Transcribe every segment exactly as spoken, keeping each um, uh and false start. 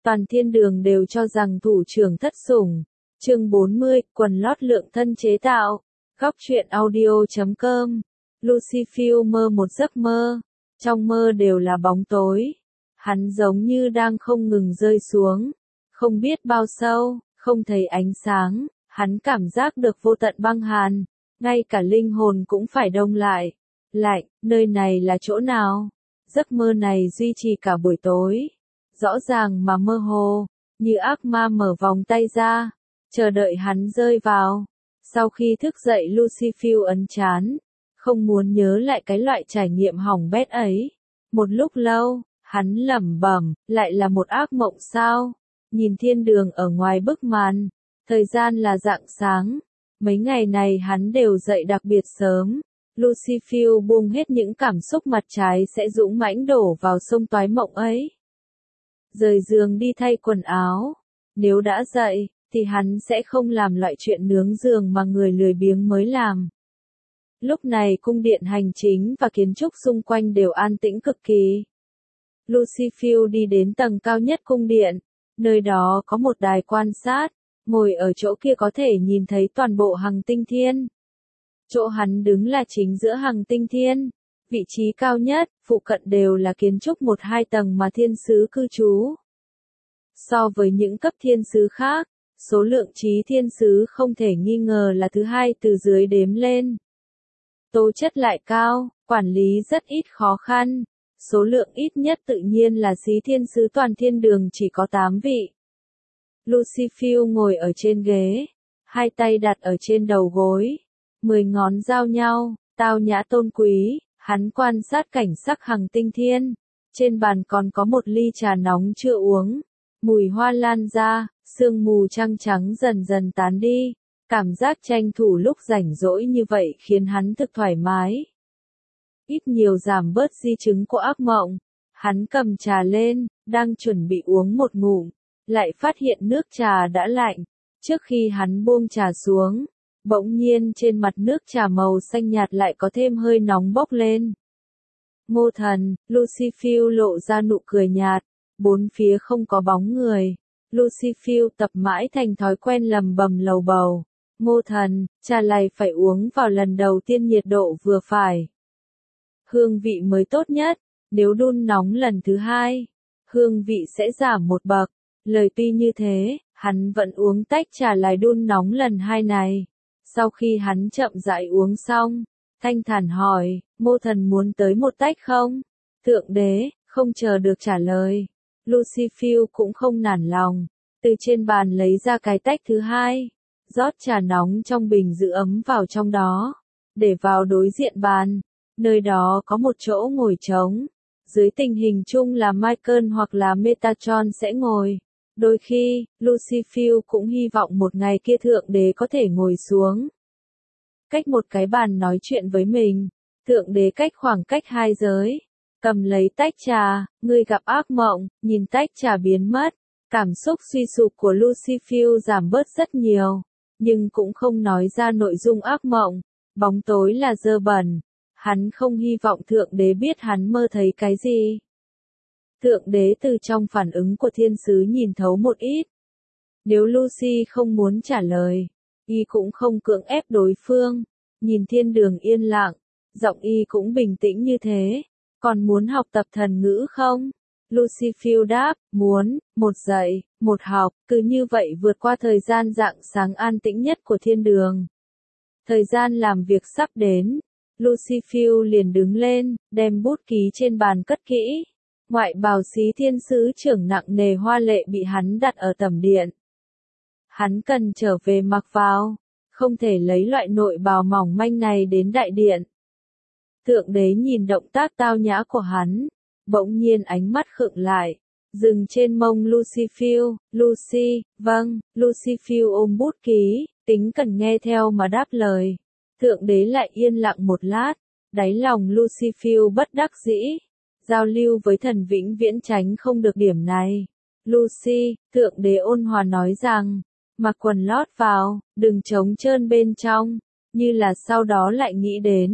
Toàn thiên đường đều cho rằng thủ trưởng thất sủng. Chương bốn mươi, quần lót lượng thân chế tạo. Góc truyện audio chấm com. Lucy Phiêu mơ một giấc mơ. Trong mơ đều là bóng tối. Hắn giống như đang không ngừng rơi xuống. Không biết bao sâu, không thấy ánh sáng. Hắn cảm giác được vô tận băng hàn. Ngay cả linh hồn cũng phải đông lại. Lạnh, nơi này là chỗ nào? Giấc mơ này duy trì cả buổi tối. Rõ ràng mà mơ hồ, như ác ma mở vòng tay ra, chờ đợi hắn rơi vào. Sau khi thức dậy Lucy Phiêu ấn chán, không muốn nhớ lại cái loại trải nghiệm hỏng bét ấy. Một lúc lâu, hắn lẩm bẩm, lại là một ác mộng sao? Nhìn thiên đường ở ngoài bức màn, thời gian là rạng sáng. Mấy ngày này hắn đều dậy đặc biệt sớm. Lucy Phiêu buông hết những cảm xúc mặt trái sẽ dũng mãnh đổ vào sông toái mộng ấy. Rời giường đi thay quần áo. Nếu đã dậy, thì hắn sẽ không làm loại chuyện nướng giường mà người lười biếng mới làm. Lúc này cung điện hành chính và kiến trúc xung quanh đều an tĩnh cực kỳ. Lucy Phiêu đi đến tầng cao nhất cung điện. Nơi đó có một đài quan sát. Ngồi ở chỗ kia có thể nhìn thấy toàn bộ hành tinh thiên. Chỗ hắn đứng là chính giữa hành tinh thiên. Vị trí cao nhất, phụ cận đều là kiến trúc một hai tầng mà thiên sứ cư trú. So với những cấp thiên sứ khác, số lượng trí thiên sứ không thể nghi ngờ là thứ hai từ dưới đếm lên. Tố chất lại cao, quản lý rất ít khó khăn. Số lượng ít nhất tự nhiên là trí thiên sứ toàn thiên đường chỉ có tám vị. Lucy Phiêu ngồi ở trên ghế, hai tay đặt ở trên đầu gối, mười ngón giao nhau, tao nhã tôn quý. Hắn quan sát cảnh sắc hành tinh thiên. Trên bàn còn có một ly trà nóng chưa uống. Mùi hoa lan ra, sương mù trăng trắng dần dần tán đi. Cảm giác tranh thủ lúc rảnh rỗi như vậy khiến hắn thực thoải mái. Ít nhiều giảm bớt di chứng của ác mộng. Hắn cầm trà lên, đang chuẩn bị uống một ngụm. Lại phát hiện nước trà đã lạnh. Trước khi hắn buông trà xuống, bỗng nhiên trên mặt nước trà màu xanh nhạt lại có thêm hơi nóng bốc lên. Ngô thần, Lucy Phiêu lộ ra nụ cười nhạt, bốn phía không có bóng người. Lucy Phiêu tập mãi thành thói quen lầm bầm lầu bầu. Ngô thần, trà này phải uống vào lần đầu tiên nhiệt độ vừa phải. Hương vị mới tốt nhất, nếu đun nóng lần thứ hai, hương vị sẽ giảm một bậc. Lời tuy như thế, hắn vẫn uống tách trà lại đun nóng lần hai này. Sau khi hắn chậm rãi uống xong, thanh thản hỏi, Ngô thần muốn tới một tách không? Thượng đế, không chờ được trả lời. Lucy Phiêu cũng không nản lòng, từ trên bàn lấy ra cái tách thứ hai, rót trà nóng trong bình giữ ấm vào trong đó, để vào đối diện bàn. Nơi đó có một chỗ ngồi trống. Dưới tình hình chung là Michael hoặc là Metatron sẽ ngồi. Đôi khi, Lucy Phiêu cũng hy vọng một ngày kia thượng đế có thể ngồi xuống. Cách một cái bàn nói chuyện với mình. Thượng đế cách khoảng cách hai giới. Cầm lấy tách trà, người gặp ác mộng, nhìn tách trà biến mất. Cảm xúc suy sụp của Lucy Phiêu giảm bớt rất nhiều. Nhưng cũng không nói ra nội dung ác mộng. Bóng tối là dơ bẩn. Hắn không hy vọng thượng đế biết hắn mơ thấy cái gì. Thượng đế từ trong phản ứng của thiên sứ nhìn thấu một ít. Nếu Lucy không muốn trả lời, y cũng không cưỡng ép đối phương. Nhìn thiên đường yên lặng, giọng y cũng bình tĩnh như thế. Còn muốn học tập thần ngữ không? Lucy Phiêu đáp, muốn, một dạy, một học, cứ như vậy vượt qua thời gian rạng sáng an tĩnh nhất của thiên đường. Thời gian làm việc sắp đến. Lucy Phiêu liền đứng lên, đem bút ký trên bàn cất kỹ. Ngoại bào xí thiên sứ trưởng nặng nề hoa lệ bị hắn đặt ở tầm điện. Hắn cần trở về mặc vào, không thể lấy loại nội bào mỏng manh này đến đại điện. Thượng đế nhìn động tác tao nhã của hắn, bỗng nhiên ánh mắt khựng lại, dừng trên mông Lucy Phiêu. Lucy, vâng, Lucy Phiêu ôm bút ký, tính cần nghe theo mà đáp lời. Thượng đế lại yên lặng một lát, đáy lòng Lucy Phiêu bất đắc dĩ. Giao lưu với thần vĩnh viễn tránh không được điểm này. Lucy, thượng đế ôn hòa nói rằng, mặc quần lót vào, đừng trống trơn bên trong, như là sau đó lại nghĩ đến,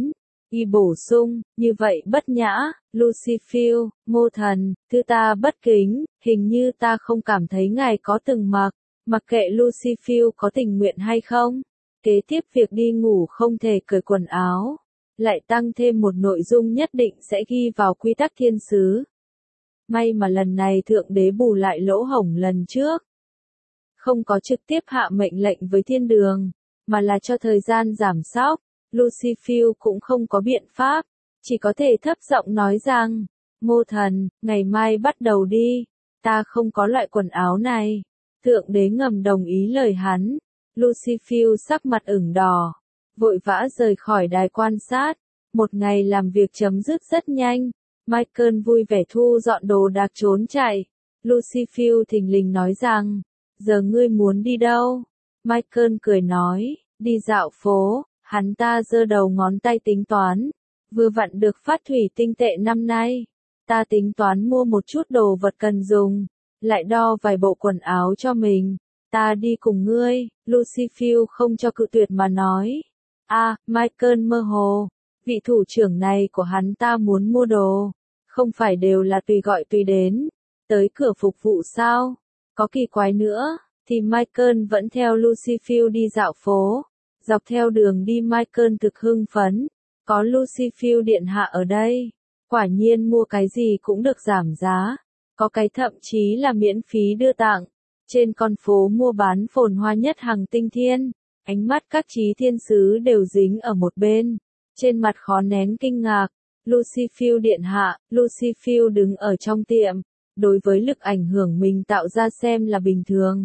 Y bổ sung, như vậy bất nhã, Lucifer, Ngô Thần, thứ ta bất kính, hình như ta không cảm thấy ngài có từng mặc, mặc kệ Lucifer có tình nguyện hay không. Kế tiếp việc đi ngủ không thể cởi quần áo, lại tăng thêm một nội dung nhất định sẽ ghi vào quy tắc thiên sứ. May mà lần này Thượng Đế bù lại lỗ hổng lần trước. Không có trực tiếp hạ mệnh lệnh với thiên đường, mà là cho thời gian giảm sóc. Lucifer cũng không có biện pháp, chỉ có thể thấp giọng nói rằng, Ngô Thần, ngày mai bắt đầu đi, ta không có loại quần áo này. Thượng Đế ngầm đồng ý lời hắn. Lucifer sắc mặt ửng đỏ, vội vã rời khỏi đài quan sát. Một ngày làm việc chấm dứt rất nhanh. Michael vui vẻ thu dọn đồ đạc trốn chạy. Lucifer thình lình nói rằng, giờ ngươi muốn đi đâu? Michael cười nói, đi dạo phố. Hắn ta giơ đầu ngón tay tính toán, vừa vặn được phát thủy tinh tệ năm nay. Ta tính toán mua một chút đồ vật cần dùng, lại đo vài bộ quần áo cho mình. Ta đi cùng ngươi, Lucifer không cho cự tuyệt mà nói. A, à, Michael mơ hồ, vị thủ trưởng này của hắn ta muốn mua đồ, không phải đều là tùy gọi tùy đến, tới cửa phục vụ sao? Có kỳ quái nữa, thì Michael vẫn theo Lucifer đi dạo phố. Dọc theo đường đi Michael thực hưng phấn, có Lucifer điện hạ ở đây, quả nhiên mua cái gì cũng được giảm giá, có cái thậm chí là miễn phí đưa tặng. Trên con phố mua bán phồn hoa nhất hàng tinh thiên, ánh mắt các chí thiên sứ đều dính ở một bên, trên mặt khó nén kinh ngạc. Lucifer điện hạ, Lucifer đứng ở trong tiệm, đối với lực ảnh hưởng mình tạo ra xem là bình thường.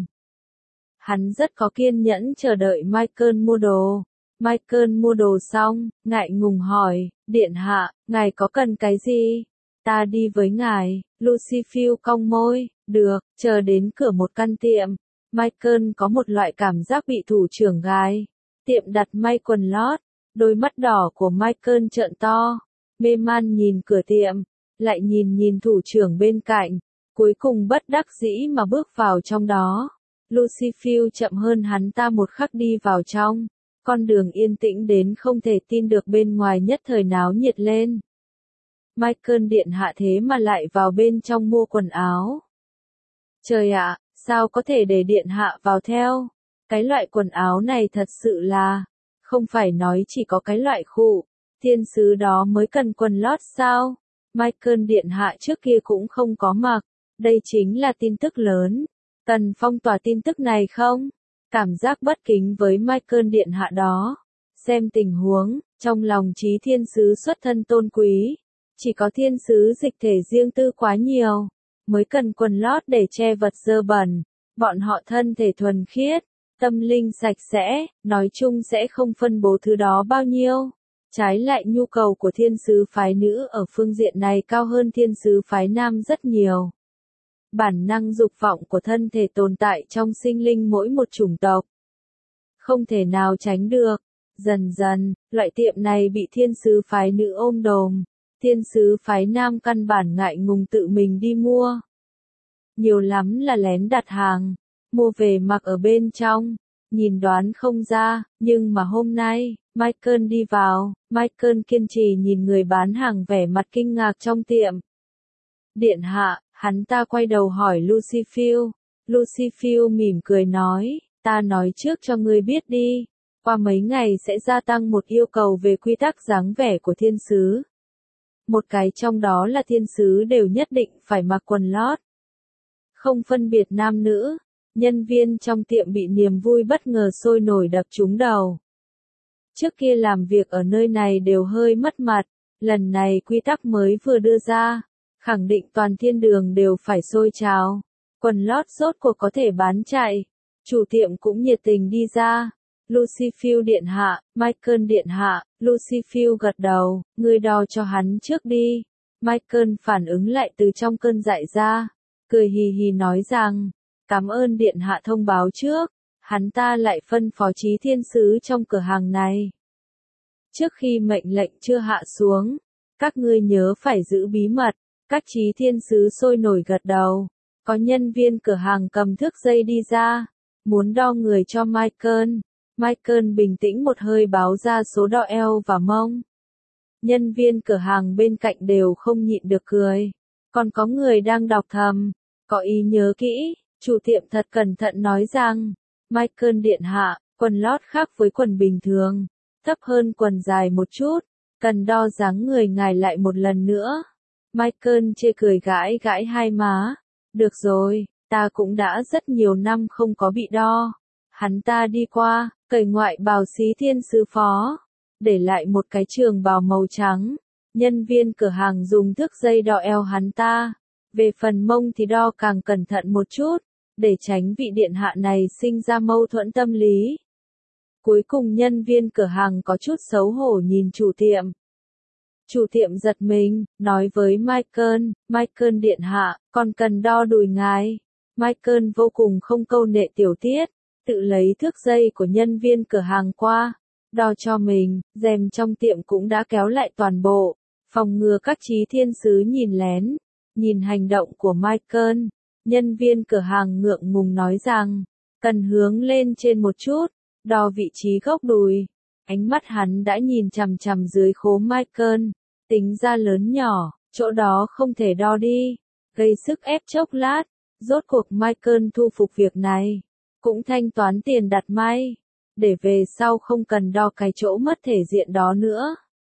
Hắn rất có kiên nhẫn chờ đợi Michael mua đồ. Michael mua đồ xong, ngại ngùng hỏi, điện hạ, ngài có cần cái gì? Ta đi với ngài. Lucifer cong môi, được, chờ đến cửa một căn tiệm. Michael có một loại cảm giác bị thủ trưởng gài. Tiệm đặt may quần lót, đôi mắt đỏ của Michael trợn to, mê man nhìn cửa tiệm, lại nhìn nhìn thủ trưởng bên cạnh, cuối cùng bất đắc dĩ mà bước vào trong đó. Lucifer chậm hơn hắn ta một khắc đi vào trong, con đường yên tĩnh đến không thể tin được bên ngoài nhất thời náo nhiệt lên. Michael điện hạ thế mà lại vào bên trong mua quần áo. Trời ạ, sao có thể để điện hạ vào theo? Cái loại quần áo này thật sự là, không phải nói chỉ có cái loại khụ, thiên sứ đó mới cần quần lót sao? Michael điện hạ trước kia cũng không có mặc, đây chính là tin tức lớn. Cần phong tỏa tin tức này không? Cảm giác bất kính với Michael điện hạ đó. Xem tình huống, trong lòng trí thiên sứ xuất thân tôn quý. Chỉ có thiên sứ dịch thể riêng tư quá nhiều, mới cần quần lót để che vật dơ bẩn. Bọn họ thân thể thuần khiết, tâm linh sạch sẽ, nói chung sẽ không phân bố thứ đó bao nhiêu. Trái lại nhu cầu của thiên sứ phái nữ ở phương diện này cao hơn thiên sứ phái nam rất nhiều. Bản năng dục vọng của thân thể tồn tại trong sinh linh mỗi một chủng tộc. Không thể nào tránh được. Dần dần, loại tiệm này bị thiên sứ phái nữ ôm đồm. Thiên sứ phái nam căn bản ngại ngùng tự mình đi mua. Nhiều lắm là lén đặt hàng, mua về mặc ở bên trong. Nhìn đoán không ra, nhưng mà hôm nay, Michael đi vào, Michael kiên trì nhìn người bán hàng vẻ mặt kinh ngạc trong tiệm. Điện hạ, hắn ta quay đầu hỏi Lucifer. Lucifer mỉm cười nói, ta nói trước cho ngươi biết đi, qua mấy ngày sẽ gia tăng một yêu cầu về quy tắc dáng vẻ của thiên sứ. Một cái trong đó là thiên sứ đều nhất định phải mặc quần lót. Không phân biệt nam nữ, nhân viên trong tiệm bị niềm vui bất ngờ sôi nổi đập trúng đầu. Trước kia làm việc ở nơi này đều hơi mất mặt, lần này quy tắc mới vừa đưa ra, khẳng định toàn thiên đường đều phải sôi trào. Quần lót rốt cuộc có thể bán chạy. Chủ tiệm cũng nhiệt tình đi ra. Lucifer điện hạ, Michael điện hạ, Lucifer gật đầu, ngươi đo cho hắn trước đi. Michael phản ứng lại từ trong cơn dại ra, cười hì hì nói rằng, cảm ơn điện hạ thông báo trước. Hắn ta lại phân phó trí thiên sứ trong cửa hàng này. Trước khi mệnh lệnh chưa hạ xuống, các ngươi nhớ phải giữ bí mật. Các trí thiên sứ sôi nổi gật đầu. Có nhân viên cửa hàng cầm thước dây đi ra, muốn đo người cho Michael. Michael bình tĩnh một hơi báo ra số đo eo và mông. Nhân viên cửa hàng bên cạnh đều không nhịn được cười. Còn có người đang đọc thầm. Có ý nhớ kỹ, chủ tiệm thật cẩn thận nói rằng, Michael điện hạ, quần lót khác với quần bình thường, thấp hơn quần dài một chút, cần đo dáng người ngài lại một lần nữa. Michael chê cười gãi gãi hai má. Được rồi, ta cũng đã rất nhiều năm không có bị đo. Hắn ta đi qua, cởi ngoại bào xí thiên sứ phó, để lại một cái trường bào màu trắng. Nhân viên cửa hàng dùng thước dây đo eo hắn ta. Về phần mông thì đo càng cẩn thận một chút, để tránh vị điện hạ này sinh ra mâu thuẫn tâm lý. Cuối cùng nhân viên cửa hàng có chút xấu hổ nhìn chủ tiệm. Chủ tiệm giật mình, nói với Michael, Michael điện hạ, còn cần đo đùi ngài. Michael vô cùng không câu nệ tiểu tiết, tự lấy thước dây của nhân viên cửa hàng qua, đo cho mình, rèm trong tiệm cũng đã kéo lại toàn bộ, phòng ngừa các chí thiên sứ nhìn lén. Nhìn hành động của Michael, nhân viên cửa hàng ngượng ngùng nói rằng, cần hướng lên trên một chút, đo vị trí gốc đùi. Ánh mắt hắn đã nhìn chằm chằm dưới khố Michael, tính ra lớn nhỏ, chỗ đó không thể đo đi, gây sức ép chốc lát. Rốt cuộc Michael thu phục việc này, cũng thanh toán tiền đặt may, để về sau không cần đo cái chỗ mất thể diện đó nữa.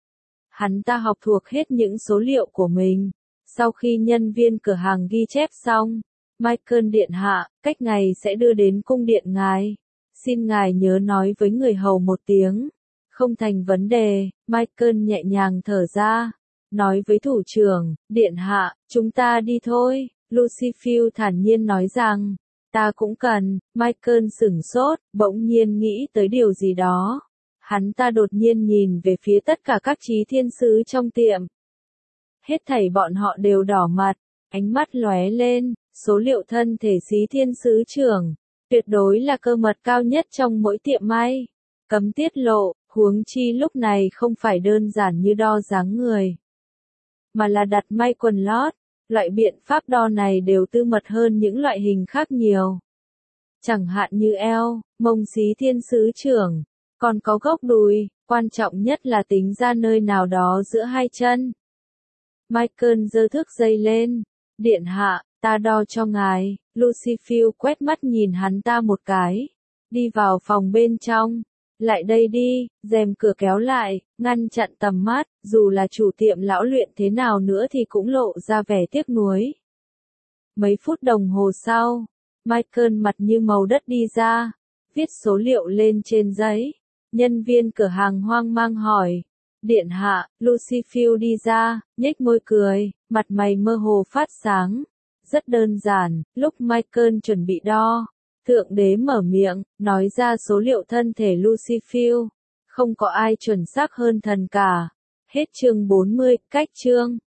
Hắn ta học thuộc hết những số liệu của mình. Sau khi nhân viên cửa hàng ghi chép xong, Michael điện hạ, cách ngày sẽ đưa đến cung điện ngài. Xin ngài nhớ nói với người hầu một tiếng. Không thành vấn đề, Michael nhẹ nhàng thở ra. Nói với thủ trưởng, điện hạ, chúng ta đi thôi. Lucifer thản nhiên nói rằng, ta cũng cần. Michael sửng sốt, bỗng nhiên nghĩ tới điều gì đó. Hắn ta đột nhiên nhìn về phía tất cả các chí thiên sứ trong tiệm. Hết thảy bọn họ đều đỏ mặt, ánh mắt lóe lên, số liệu thân thể xí thiên sứ trưởng, tuyệt đối là cơ mật cao nhất trong mỗi tiệm may. Cấm tiết lộ, huống chi lúc này không phải đơn giản như đo dáng người, mà là đặt may quần lót. Loại biện pháp đo này đều tư mật hơn những loại hình khác nhiều. Chẳng hạn như eo, mông xí thiên sứ trưởng, còn có gốc đùi, quan trọng nhất là tính ra nơi nào đó giữa hai chân. Michael giơ thước dây lên. Điện hạ, ta đo cho ngài. Lucifer quét mắt nhìn hắn ta một cái. Đi vào phòng bên trong. Lại đây đi, rèm cửa kéo lại, ngăn chặn tầm mắt, dù là chủ tiệm lão luyện thế nào nữa thì cũng lộ ra vẻ tiếc nuối. Mấy phút đồng hồ sau, Michael mặt như màu đất đi ra, viết số liệu lên trên giấy. Nhân viên cửa hàng hoang mang hỏi. Điện hạ, Lucifer đi ra, nhếch môi cười, mặt mày mơ hồ phát sáng. Rất đơn giản, lúc Michael chuẩn bị đo, Thượng đế mở miệng, nói ra số liệu thân thể Lucifer. Không có ai chuẩn xác hơn thần cả. Hết chương bốn mươi, cách chương.